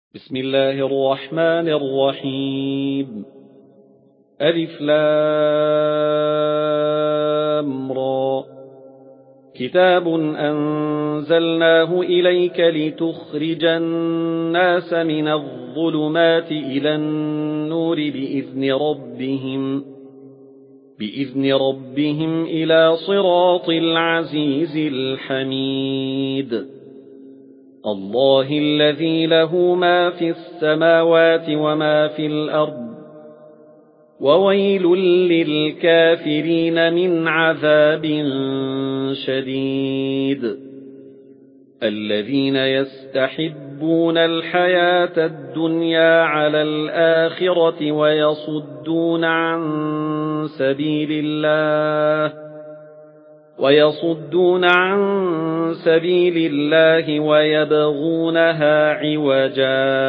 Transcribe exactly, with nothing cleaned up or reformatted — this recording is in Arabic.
بسم الله الرحمن الرحيم. ألف لام را. كتاب أنزلناه إليك لتخرج الناس من الظلمات إلى النور بإذن ربهم بإذن ربهم إلى صراط العزيز الحميد. الله الذي له ما في السماوات وما في الأرض وويل للكافرين من عذاب شديد. الذين يستحبون الحياة الدنيا على الآخرة ويصدون عن سبيل الله ويصدون عن سبيل الله ويبغونها عوجا